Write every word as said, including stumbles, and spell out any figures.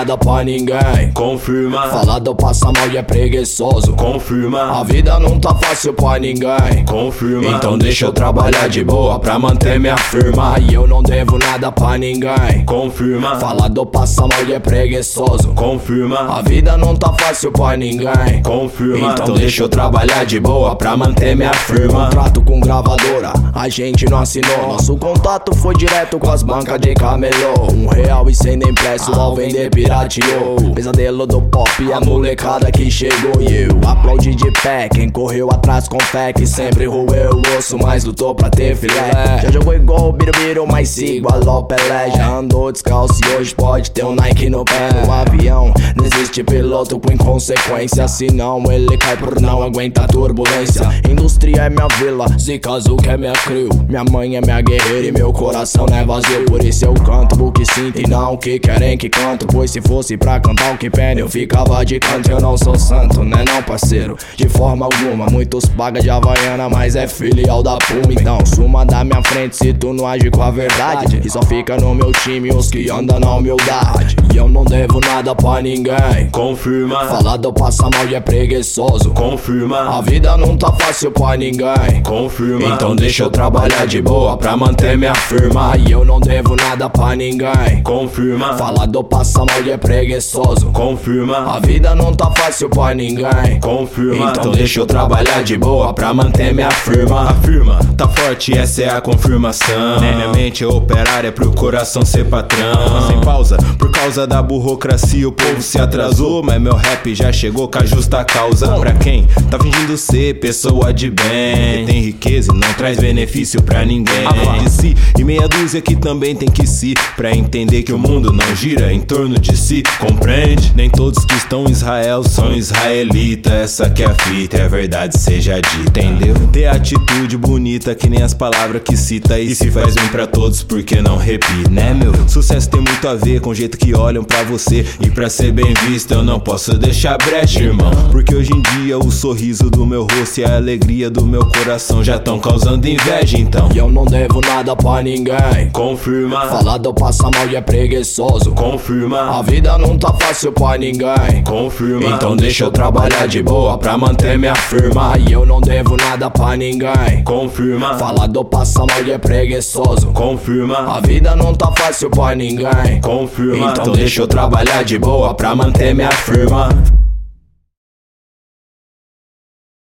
nada pra ninguém. Confirma. Falado passa mal e é preguiçoso. Confirma. A vida não tá fácil pra ninguém. Confirma. Então deixa eu trabalhar de boa pra manter minha firma. E eu não devo nada pra ninguém. Confirma. Falado passa mal e é preguiçoso. Confirma. A vida não tá fácil pra ninguém. Confirma. Então deixa eu trabalhar de boa pra manter minha firma. Contrato com gravadora, a gente não assinou. Nosso contato foi direto com as bancas de camelô. Um real e cem nem impresso ao vender pirateou. Pesadelo do pop, a molecada que chegou. E eu aplaudi de pé, quem correu atrás com fé. Que sempre roeu o osso, mas lutou pra ter filé. Já jogou igual o Birubiru, mas sigo a Ló Pelé. Já andou descalço e hoje pode ter um Nike no pé. No avião, não existe piloto com inconsequência. Se não, ele cai por não aguentar turbulência. Indústria é minha vila, Zika Zuca é minha crew. Minha mãe é minha guerreira e meu coração não é vazio. Por isso eu canto o que sinto e não o que querem que canto. Pois se fosse pra cantar o que pena eu ficava de canto. Eu não sou santo, né não parceiro, de forma alguma. Muitos paga de Havaiana, mas é filial da Puma. Então suma da minha frente se tu não age com a verdade. E só fica no meu time os que andam na humildade. E eu não devo nada pra ninguém. Confirma. Falado passa mal e é preguiçoso. Confirma. A vida não tá fácil pra ninguém. Confirma. Então deixa eu trabalhar de boa pra manter minha firma. E eu não devo nada pra ninguém. Confirma. Falado passa mal e é preguiçoso. Confirma. A vida não tá fácil pra ninguém. Confirma. Então deixa eu trabalhar de boa pra manter minha firma. Afirma, tá forte, essa é a confirmação. Minha mente é operária pro coração ser patrão. Sem pausa, por causa da burocracia o povo se atrasou. Mas meu rap já chegou com a justa causa. Pra quem tá fingindo ser pessoa de bem, que tem riqueza e não traz benefício pra ninguém. De si e meia dúzia que também tem que se, pra entender que o mundo não gira em torno de si. Compreende? Nem todos que estão em Israel são israelitas. Essa que é a fita, é a verdade seja dita, entendeu? Ter atitude bonita que nem as palavras que cita. E se faz bem pra todos, porque não repita, né meu? Sucesso tem muito a ver com o jeito que olham pra você. E pra ser bem visto eu não posso deixar brecha, irmão. Porque hoje em dia o sorriso do meu rosto e a alegria do meu coração já tão causando inveja, então. E eu não devo nada pra ninguém. Confirma. Falado passa mal e é preguiçoso. Confirma. A vida não tá fácil pra ninguém. Confirma. Então deixa eu trabalhar de boa pra manter minha firma. E eu não devo nada pra ninguém. Confirma. Falado passa mal e é preguiçoso. Confirma. A vida não tá fácil pra ninguém. Confirma. Então deixa eu trabalhar de boa pra manter minha firma.